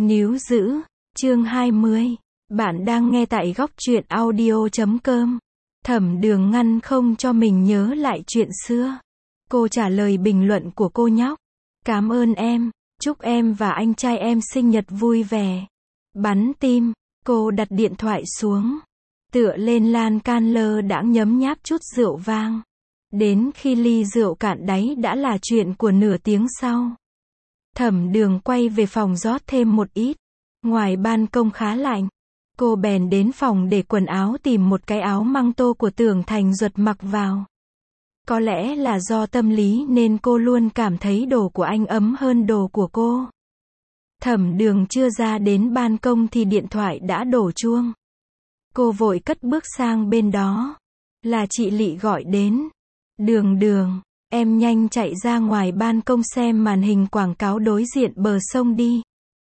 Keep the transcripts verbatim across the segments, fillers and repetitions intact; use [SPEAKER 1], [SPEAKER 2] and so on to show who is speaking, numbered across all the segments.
[SPEAKER 1] Níu giữ, chương hai mươi. Bạn đang nghe tại góc truyện audio chấm com. Thẩm Đường ngăn không cho mình nhớ lại chuyện xưa. Cô trả lời bình luận của cô nhóc. Cảm ơn em, chúc em và anh trai em sinh nhật vui vẻ. Bắn tim, cô đặt điện thoại xuống. Tựa lên lan can lơ đãng nhấm nháp chút rượu vang. Đến khi ly rượu cạn đáy đã là chuyện của nửa tiếng sau. Thẩm Đường quay về phòng rót thêm một ít. Ngoài ban công khá lạnh. Cô bèn đến phòng để quần áo tìm một cái áo măng tô của Tưởng Thành Duật mặc vào. Có lẽ là do tâm lý nên cô luôn cảm thấy đồ của anh ấm hơn đồ của cô. Thẩm Đường chưa ra đến ban công thì điện thoại đã đổ chuông. Cô vội cất bước sang bên đó. Là chị Lị gọi đến. Đường Đường, em nhanh chạy ra ngoài ban công xem màn hình quảng cáo đối diện bờ sông đi.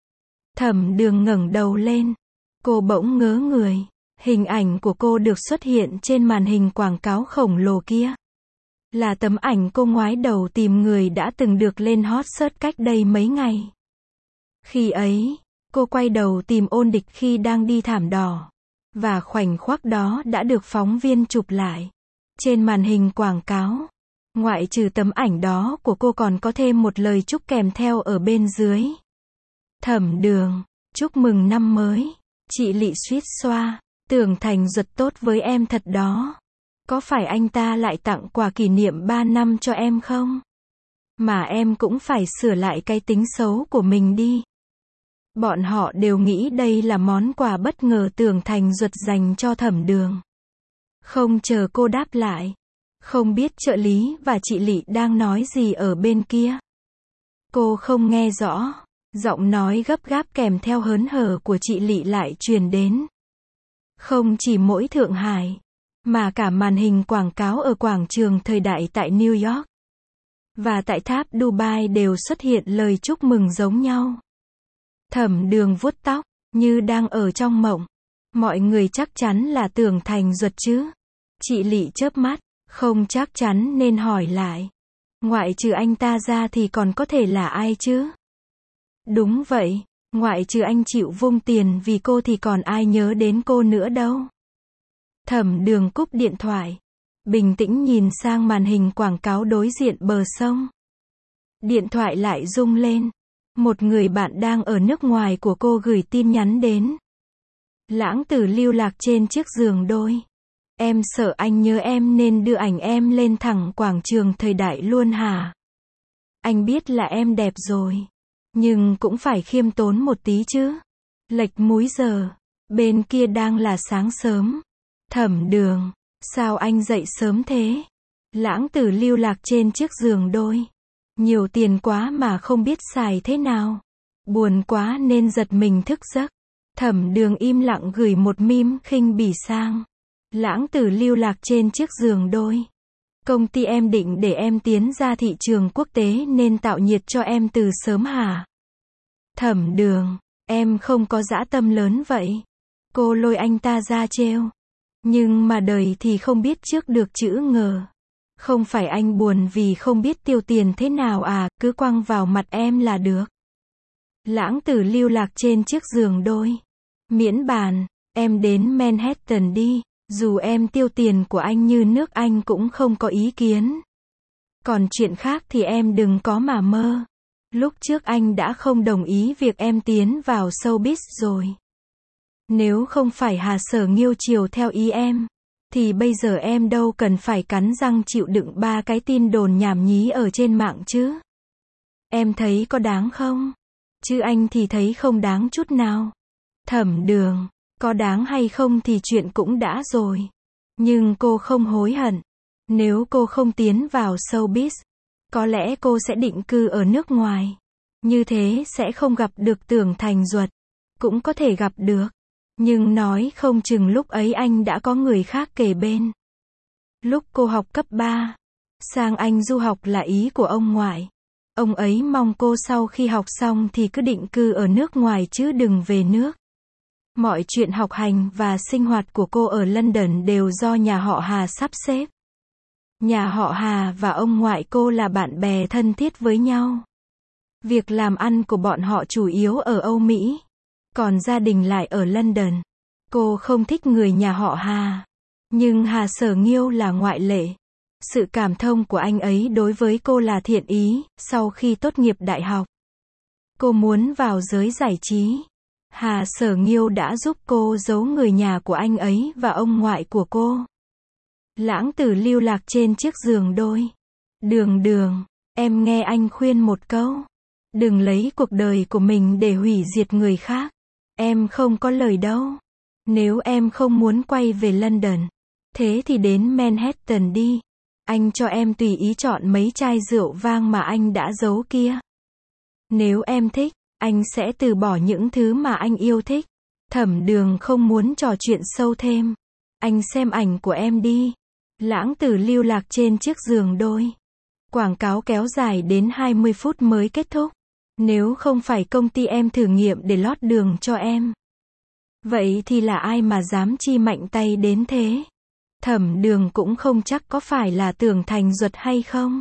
[SPEAKER 1] Thẩm Đường ngẩng đầu lên. Cô bỗng ngớ người. Hình ảnh của cô được xuất hiện trên màn hình quảng cáo khổng lồ kia. Là tấm ảnh cô ngoái đầu tìm người đã từng được lên hot search cách đây mấy ngày. Khi ấy, cô quay đầu tìm Ôn Địch khi đang đi thảm đỏ. Và khoảnh khắc đó đã được phóng viên chụp lại. Trên màn hình quảng cáo, ngoại trừ tấm ảnh đó của cô còn có thêm một lời chúc kèm theo ở bên dưới. Thẩm Đường, chúc mừng năm mới. Chị Lị suýt xoa. Tưởng Thành Duật tốt với em thật đó. Có phải anh ta lại tặng quà kỷ niệm ba năm cho em không? Mà em cũng phải sửa lại cái tính xấu của mình đi. Bọn họ đều nghĩ đây là món quà bất ngờ Tưởng Thành Duật dành cho Thẩm Đường. Không chờ cô đáp lại. Không biết trợ lý và chị Lị đang nói gì ở bên kia. Cô không nghe rõ. Giọng nói gấp gáp kèm theo hớn hở của chị Lị lại truyền đến. Không chỉ mỗi Thượng Hải, mà cả màn hình quảng cáo ở quảng trường thời đại tại New York. Và tại tháp Dubai đều xuất hiện lời chúc mừng giống nhau. Thẩm Đường vuốt tóc, như đang ở trong mộng. Mọi người chắc chắn là Tưởng Thành Duật chứ? Chị Lị chớp mắt, không chắc chắn nên hỏi lại. Ngoại trừ anh ta ra thì còn có thể là ai chứ? Đúng vậy, ngoại trừ anh chịu vung tiền vì cô thì còn ai nhớ đến cô nữa đâu. Thẩm Đường cúp điện thoại. Bình tĩnh nhìn sang màn hình quảng cáo đối diện bờ sông. Điện thoại lại rung lên. Một người bạn đang ở nước ngoài của cô gửi tin nhắn đến. Lãng Tử lưu lạc trên chiếc giường đôi. Em sợ anh nhớ em nên đưa ảnh em lên thẳng quảng trường thời đại luôn hả? Anh biết là em đẹp rồi. Nhưng cũng phải khiêm tốn một tí chứ. Lệch múi giờ. Bên kia đang là sáng sớm. Thẩm Đường, sao anh dậy sớm thế? Lãng Tử lưu lạc trên chiếc giường đôi. Nhiều tiền quá mà không biết xài thế nào. Buồn quá nên giật mình thức giấc. Thẩm Đường im lặng gửi một meme khinh bỉ sang. Lãng Tử lưu lạc trên chiếc giường đôi. Công ty em định để em tiến ra thị trường quốc tế nên tạo nhiệt cho em từ sớm hả? Thẩm Đường, em không có dã tâm lớn vậy. Cô lôi anh ta ra trêu. Nhưng mà đời thì không biết trước được chữ ngờ. Không phải anh buồn vì không biết tiêu tiền thế nào à, cứ quăng vào mặt em là được. Lãng Tử lưu lạc trên chiếc giường đôi. Miễn bàn, em đến Manhattan đi, dù em tiêu tiền của anh như nước anh cũng không có ý kiến. Còn chuyện khác thì em đừng có mà mơ. Lúc trước anh đã không đồng ý việc em tiến vào showbiz rồi. Nếu không phải Hà Sở Nghiêu chiều theo ý em, thì bây giờ em đâu cần phải cắn răng chịu đựng ba cái tin đồn nhảm nhí ở trên mạng chứ. Em thấy có đáng không? Chứ anh thì thấy không đáng chút nào. Thẩm Đường, có đáng hay không thì chuyện cũng đã rồi. Nhưng cô không hối hận. Nếu cô không tiến vào showbiz, có lẽ cô sẽ định cư ở nước ngoài. Như thế sẽ không gặp được Tưởng Thành Duật. Cũng có thể gặp được. Nhưng nói không chừng lúc ấy anh đã có người khác kề bên. Lúc cô học cấp ba, sang Anh du học là ý của ông ngoại. Ông ấy mong cô sau khi học xong thì cứ định cư ở nước ngoài chứ đừng về nước. Mọi chuyện học hành và sinh hoạt của cô ở London đều do nhà họ Hà sắp xếp. Nhà họ Hà và ông ngoại cô là bạn bè thân thiết với nhau. Việc làm ăn của bọn họ chủ yếu ở Âu Mỹ. Còn gia đình lại ở London. Cô không thích người nhà họ Hà. Nhưng Hà Sở Nghiêu là ngoại lệ. Sự cảm thông của anh ấy đối với cô là thiện ý. Sau khi tốt nghiệp đại học, cô muốn vào giới giải trí. Hà Sở Nghiêu đã giúp cô giấu người nhà của anh ấy và ông ngoại của cô. Lãng Tử lưu lạc trên chiếc giường đôi. Đường Đường, em nghe anh khuyên một câu. Đừng lấy cuộc đời của mình để hủy diệt người khác. Em không có lời đâu. Nếu em không muốn quay về London, thế thì đến Manhattan đi. Anh cho em tùy ý chọn mấy chai rượu vang mà anh đã giấu kia. Nếu em thích, anh sẽ từ bỏ những thứ mà anh yêu thích. Thẩm Đường không muốn trò chuyện sâu thêm. Anh xem ảnh của em đi. Lãng Tử lưu lạc trên chiếc giường đôi. Quảng cáo kéo dài đến hai mươi phút mới kết thúc. Nếu không phải công ty em thử nghiệm để lót đường cho em, vậy thì là ai mà dám chi mạnh tay đến thế? Thẩm Đường cũng không chắc có phải là Tưởng Thành Duật hay không.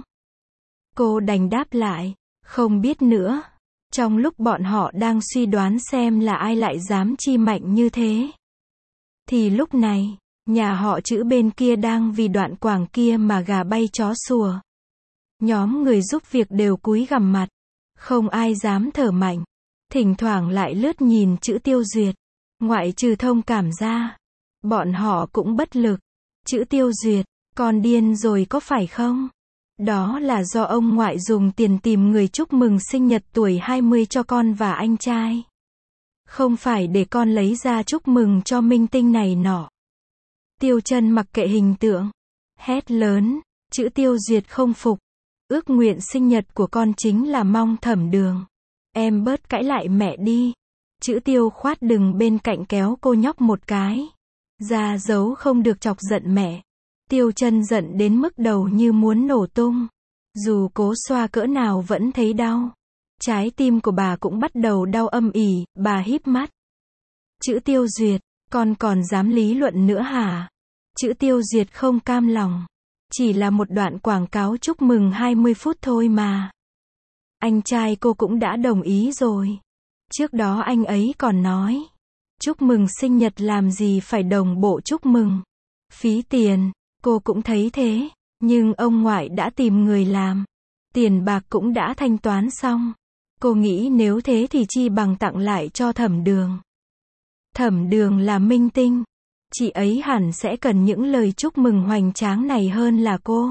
[SPEAKER 1] Cô đành đáp lại, không biết nữa. Trong lúc bọn họ đang suy đoán xem là ai lại dám chi mạnh như thế, thì lúc này, nhà họ Chữ bên kia đang vì đoạn quảng kia mà gà bay chó sủa. Nhóm người giúp việc đều cúi gằm mặt. Không ai dám thở mạnh. Thỉnh thoảng lại lướt nhìn Chữ Tiêu Duyệt. Ngoại trừ thông cảm ra, bọn họ cũng bất lực. Chữ Tiêu Duyệt, con điên rồi có phải không? Đó là do ông ngoại dùng tiền tìm người chúc mừng sinh nhật tuổi hai mươi cho con và anh trai. Không phải để con lấy ra chúc mừng cho minh tinh này nọ. Tiêu Chân mặc kệ hình tượng, hét lớn. Chữ Tiêu Duyệt không phục. Ước nguyện sinh nhật của con chính là mong Thẩm Đường. Em bớt cãi lại mẹ đi. Chữ Tiêu khoát đừng bên cạnh kéo cô nhóc một cái. Ra dấu không được chọc giận mẹ. Tiêu Chân giận đến mức đầu như muốn nổ tung. Dù cố xoa cỡ nào vẫn thấy đau. Trái tim của bà cũng bắt đầu đau âm ỉ, bà híp mắt. Chữ Tiêu Duyệt, con còn dám lý luận nữa hả? Chữ Tiêu Duyệt không cam lòng. Chỉ là một đoạn quảng cáo chúc mừng hai mươi phút thôi mà. Anh trai cô cũng đã đồng ý rồi. Trước đó anh ấy còn nói, chúc mừng sinh nhật làm gì phải đồng bộ chúc mừng. Phí tiền, cô cũng thấy thế. Nhưng ông ngoại đã tìm người làm. Tiền bạc cũng đã thanh toán xong. Cô nghĩ nếu thế thì chi bằng tặng lại cho Thẩm Đường. Thẩm Đường là minh tinh. Chị ấy hẳn sẽ cần những lời chúc mừng hoành tráng này hơn là cô.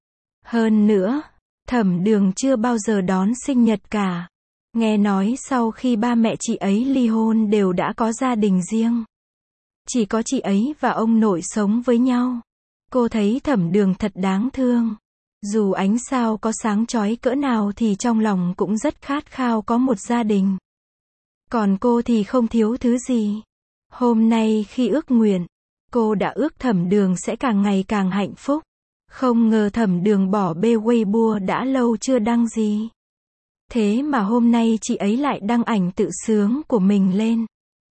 [SPEAKER 1] Hơn nữa, Thẩm Đường chưa bao giờ đón sinh nhật cả. Nghe nói sau khi ba mẹ chị ấy ly hôn đều đã có gia đình riêng. Chỉ có chị ấy và ông nội sống với nhau. Cô thấy Thẩm Đường thật đáng thương. Dù ánh sao có sáng chói cỡ nào thì trong lòng cũng rất khát khao có một gia đình. Còn cô thì không thiếu thứ gì. Hôm nay khi ước nguyện, cô đã ước Thẩm Đường sẽ càng ngày càng hạnh phúc. Không ngờ Thẩm Đường bỏ bê Weibo đã lâu chưa đăng gì. Thế mà hôm nay chị ấy lại đăng ảnh tự sướng của mình lên.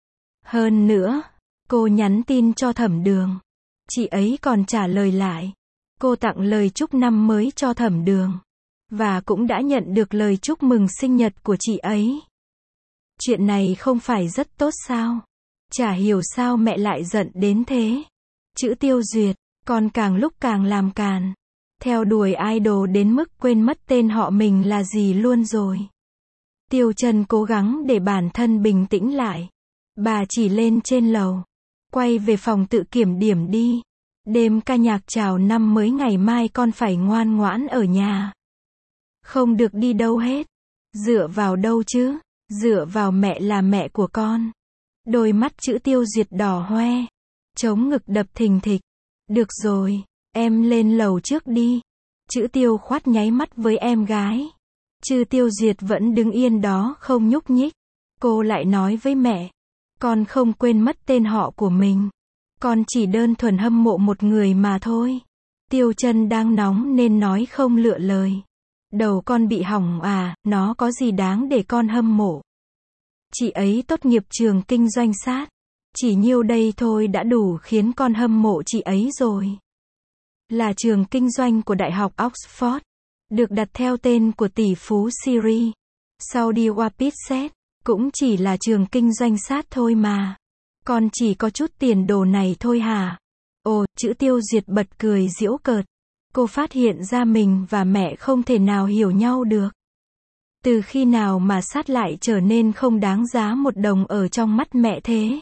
[SPEAKER 1] Hơn nữa, cô nhắn tin cho Thẩm Đường. Chị ấy còn trả lời lại. Cô tặng lời chúc năm mới cho Thẩm Đường. Và cũng đã nhận được lời chúc mừng sinh nhật của chị ấy. Chuyện này không phải rất tốt sao? Chả hiểu sao mẹ lại giận đến thế. Chữ Tiêu Duyệt, con càng lúc càng làm càn. Theo đuổi idol đến mức quên mất tên họ mình là gì luôn rồi. Tiêu Chân cố gắng để bản thân bình tĩnh lại. Bà chỉ lên trên lầu. Quay về phòng tự kiểm điểm đi. Đêm ca nhạc chào năm mới ngày mai con phải ngoan ngoãn ở nhà. Không được đi đâu hết. Dựa vào đâu chứ? Dựa vào mẹ là mẹ của con. Đôi mắt Chữ Tiêu Duyệt đỏ hoe. Chống ngực đập thình thịch. Được rồi, em lên lầu trước đi. Chữ Tiêu khoát nháy mắt với em gái. Chữ Tiêu Duyệt vẫn đứng yên đó không nhúc nhích. Cô lại nói với mẹ. Con không quên mất tên họ của mình. Con chỉ đơn thuần hâm mộ một người mà thôi. Tiêu Chân đang nóng nên nói không lựa lời. Đầu con bị hỏng à, nó có gì đáng để con hâm mộ. Chị ấy tốt nghiệp trường kinh doanh sát. Chỉ nhiêu đây thôi đã đủ khiến con hâm mộ chị ấy rồi. Là trường kinh doanh của Đại học Oxford. Được đặt theo tên của tỷ phú Syria. Sau đi qua Pitset, cũng chỉ là trường kinh doanh sát thôi mà. Con chỉ có chút tiền đồ này thôi hả? Ồ, chữ Tiêu Duyệt bật cười giễu cợt. Cô phát hiện ra mình và mẹ không thể nào hiểu nhau được. Từ khi nào mà sát lại trở nên không đáng giá một đồng ở trong mắt mẹ thế?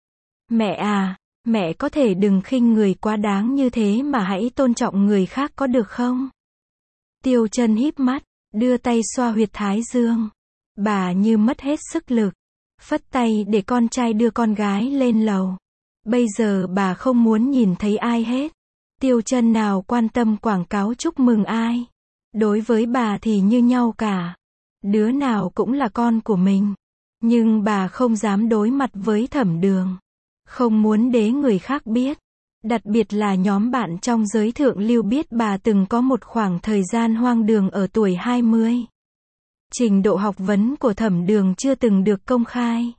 [SPEAKER 1] Mẹ à, mẹ có thể đừng khinh người quá đáng như thế mà hãy tôn trọng người khác có được không? Tiêu Chân híp mắt, đưa tay xoa huyệt thái dương. Bà như mất hết sức lực, phất tay để con trai đưa con gái lên lầu. Bây giờ bà không muốn nhìn thấy ai hết. Tiêu Chân nào quan tâm quảng cáo chúc mừng ai. Đối với bà thì như nhau cả. Đứa nào cũng là con của mình. Nhưng bà không dám đối mặt với Thẩm Đường. Không muốn để người khác biết. Đặc biệt là nhóm bạn trong giới thượng lưu biết bà từng có một khoảng thời gian hoang đường ở tuổi hai mươi. Trình độ học vấn của Thẩm Đường chưa từng được công khai.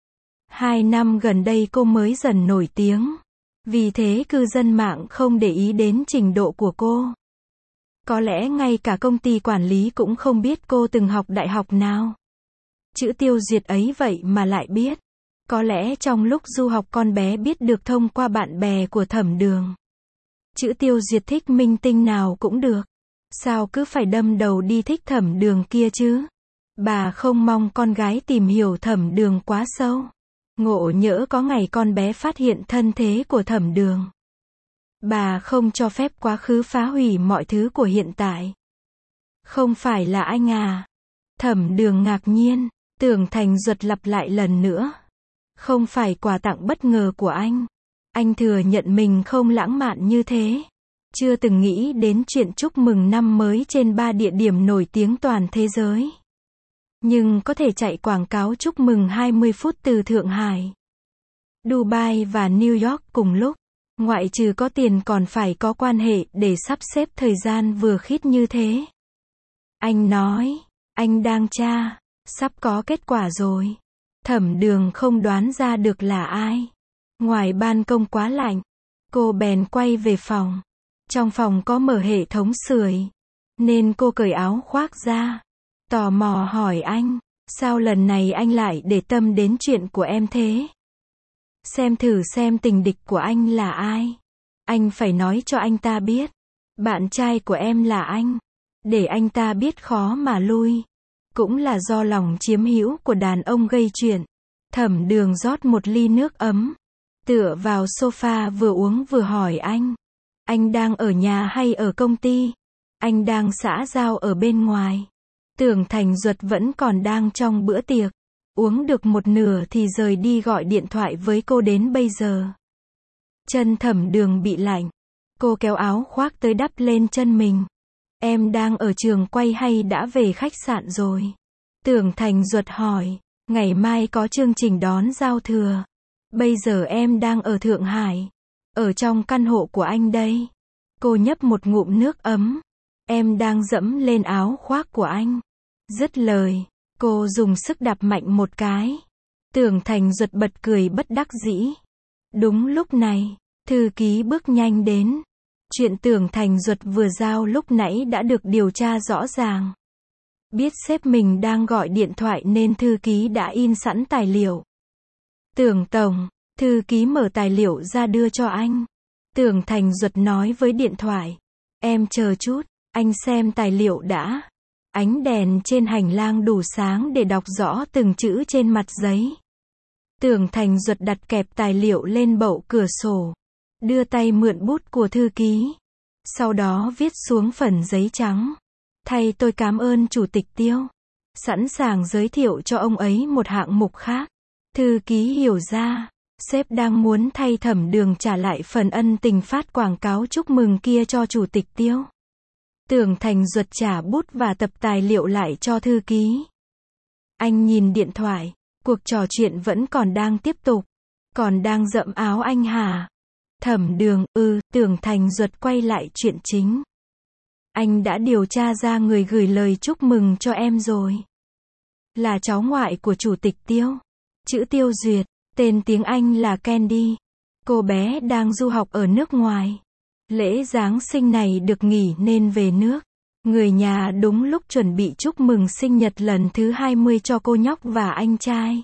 [SPEAKER 1] Hai năm gần đây cô mới dần nổi tiếng. Vì thế cư dân mạng không để ý đến trình độ của cô. Có lẽ ngay cả công ty quản lý cũng không biết cô từng học đại học nào. Chữ Tiêu Duyệt ấy vậy mà lại biết. Có lẽ trong lúc du học con bé biết được thông qua bạn bè của Thẩm Đường. Chữ Tiêu Duyệt thích minh tinh nào cũng được. Sao cứ phải đâm đầu đi thích Thẩm Đường kia chứ? Bà không mong con gái tìm hiểu Thẩm Đường quá sâu. Ngộ nhỡ có ngày con bé phát hiện thân thế của Thẩm Đường. Bà không cho phép quá khứ phá hủy mọi thứ của hiện tại. Không phải là anh à? Thẩm Đường ngạc nhiên, Tưởng Thành Duật lặp lại lần nữa. Không phải quà tặng bất ngờ của anh. Anh thừa nhận mình không lãng mạn như thế. Chưa từng nghĩ đến chuyện chúc mừng năm mới trên ba địa điểm nổi tiếng toàn thế giới. Nhưng có thể chạy quảng cáo chúc mừng hai mươi phút từ Thượng Hải, Dubai và New York cùng lúc. Ngoại trừ có tiền còn phải có quan hệ để sắp xếp thời gian vừa khít như thế. Anh nói, anh đang tra, sắp có kết quả rồi. Thẩm Đường không đoán ra được là ai. Ngoài ban công quá lạnh, cô bèn quay về phòng. Trong phòng có mở hệ thống sưởi, nên cô cởi áo khoác ra. Tò mò hỏi anh, sao lần này anh lại để tâm đến chuyện của em thế? Xem thử xem tình địch của anh là ai. Anh phải nói cho anh ta biết. Bạn trai của em là anh. Để anh ta biết khó mà lui. Cũng là do lòng chiếm hữu của đàn ông gây chuyện. Thẩm Đường rót một ly nước ấm. Tựa vào sofa vừa uống vừa hỏi anh. Anh đang ở nhà hay ở công ty? Anh đang xã giao ở bên ngoài. Tưởng Thành Duật vẫn còn đang trong bữa tiệc. Uống được một nửa thì rời đi gọi điện thoại với cô đến bây giờ. Chân Thẩm Đường bị lạnh. Cô kéo áo khoác tới đắp lên chân mình. Em đang ở trường quay hay đã về khách sạn rồi? Tưởng Thành Duật hỏi. Ngày mai có chương trình đón giao thừa. Bây giờ em đang ở Thượng Hải. Ở trong căn hộ của anh đây. Cô nhấp một ngụm nước ấm. Em đang dẫm lên áo khoác của anh. Dứt lời, cô dùng sức đạp mạnh một cái. Tưởng Thành Duật bật cười bất đắc dĩ. Đúng lúc này, thư ký bước nhanh đến. Chuyện Tưởng Thành Duật vừa giao lúc nãy đã được điều tra rõ ràng. Biết sếp mình đang gọi điện thoại nên thư ký đã in sẵn tài liệu. Tưởng tổng, thư ký mở tài liệu ra đưa cho anh. Tưởng Thành Duật nói với điện thoại. Em chờ chút, anh xem tài liệu đã. Ánh đèn trên hành lang đủ sáng để đọc rõ từng chữ trên mặt giấy. Tưởng Thành Duật đặt kẹp tài liệu lên bậu cửa sổ. Đưa tay mượn bút của thư ký. Sau đó viết xuống phần giấy trắng. Thay tôi cảm ơn Chủ tịch Tiêu. Sẵn sàng giới thiệu cho ông ấy một hạng mục khác. Thư ký hiểu ra. Sếp đang muốn thay Thẩm Đường trả lại phần ân tình phát quảng cáo chúc mừng kia cho Chủ tịch Tiêu. Tưởng Thành Duật trả bút và tập tài liệu lại cho thư ký. Anh nhìn điện thoại. Cuộc trò chuyện vẫn còn đang tiếp tục. Còn đang dẫm áo anh hả? Thẩm Đường, ừ, Tưởng Thành Duật quay lại chuyện chính. Anh đã điều tra ra người gửi lời chúc mừng cho em rồi. Là cháu ngoại của Chủ tịch Tiêu. Chữ Tiêu Duyệt, tên tiếng Anh là Candy. Cô bé đang du học ở nước ngoài. Lễ Giáng sinh này được nghỉ nên về nước. Người nhà đúng lúc chuẩn bị chúc mừng sinh nhật lần thứ hai mươi cho cô nhóc và anh trai.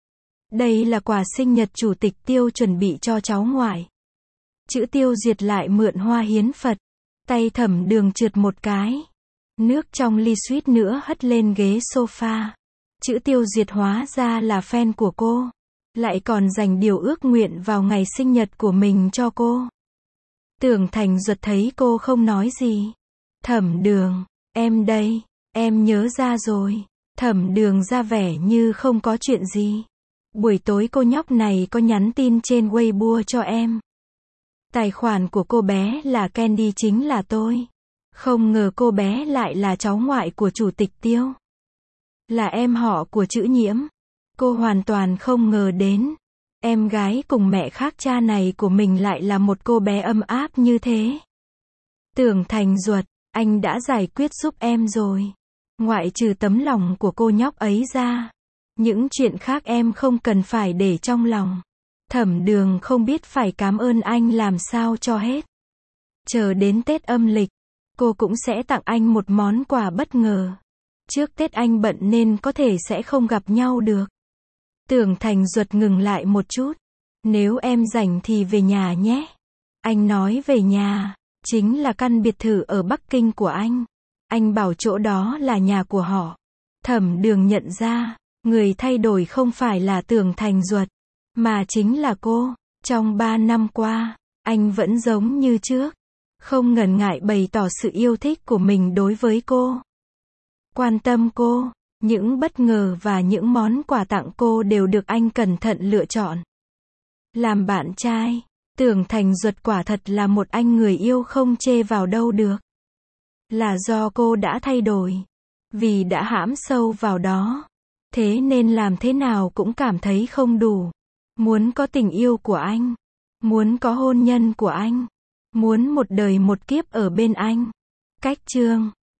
[SPEAKER 1] Đây là quà sinh nhật chủ tịch Tiêu chuẩn bị cho cháu ngoại. Chữ Tiêu Diệt lại mượn hoa hiến Phật. Tay Thẩm Đường trượt một cái. Nước trong ly suýt nữa hất lên ghế sofa. Chữ Tiêu Diệt hóa ra là fan của cô. Lại còn dành điều ước nguyện vào ngày sinh nhật của mình cho cô. Tưởng Thành Duật thấy cô không nói gì. Thẩm Đường, em đây, em nhớ ra rồi. Thẩm Đường ra vẻ như không có chuyện gì. Buổi tối cô nhóc này có nhắn tin trên Weibo cho em. Tài khoản của cô bé là Candy chính là tôi. Không ngờ cô bé lại là cháu ngoại của chủ tịch Tiêu. Là em họ của Chữ Nhiễm. Cô hoàn toàn không ngờ đến. Em gái cùng mẹ khác cha này của mình lại là một cô bé âm áp như thế. Tưởng Thành Duật, anh đã giải quyết giúp em rồi. Ngoại trừ tấm lòng của cô nhóc ấy ra. Những chuyện khác em không cần phải để trong lòng. Thẩm Đường không biết phải cảm ơn anh làm sao cho hết. Chờ đến Tết âm lịch, cô cũng sẽ tặng anh một món quà bất ngờ. Trước Tết anh bận nên có thể sẽ không gặp nhau được. Tưởng Thành Duật ngừng lại một chút. Nếu em rảnh thì về nhà nhé. Anh nói về nhà, chính là căn biệt thự ở Bắc Kinh của anh. Anh bảo chỗ đó là nhà của họ. Thẩm Đường nhận ra, người thay đổi không phải là Tưởng Thành Duật, mà chính là cô. Trong ba năm qua, anh vẫn giống như trước. Không ngần ngại bày tỏ sự yêu thích của mình đối với cô. Quan tâm cô. Những bất ngờ và những món quà tặng cô đều được anh cẩn thận lựa chọn. Làm bạn trai, Tưởng Thành Duật quả thật là một anh người yêu không chê vào đâu được. Là do cô đã thay đổi. Vì đã hãm sâu vào đó. Thế nên làm thế nào cũng cảm thấy không đủ. Muốn có tình yêu của anh. Muốn có hôn nhân của anh. Muốn một đời một kiếp ở bên anh. Cách chương